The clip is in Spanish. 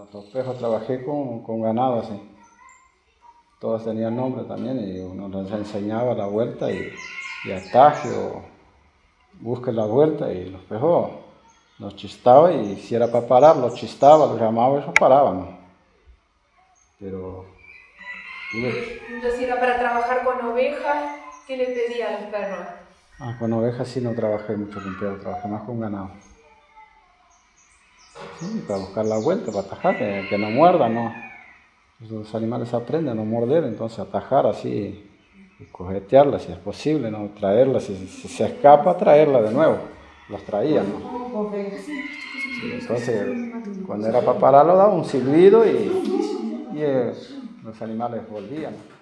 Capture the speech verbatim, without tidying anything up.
los pejos trabajé con, con ganado así. Todos tenían nombre también y uno les enseñaba la vuelta y, y ataje o busque la vuelta y los pejos los chistaba y si era para parar, los chistaba, los llamaba y ellos paraban. Pero... Entonces era para trabajar con ovejas, ¿qué le pedía a los perros? Ah, con ovejas sí no trabajé mucho con perros, trabajé más con ganado. Sí, para buscar la vuelta, para atajar, que, que no muerdan, ¿no? Los animales aprenden a no morder, entonces atajar así y cojetearla si es posible, ¿no? Traerla, si, si se escapa, traerla de nuevo. Las traía, ¿no? Sí, entonces, cuando era para pararlo, daba un silbido y, y eh, los animales volvían.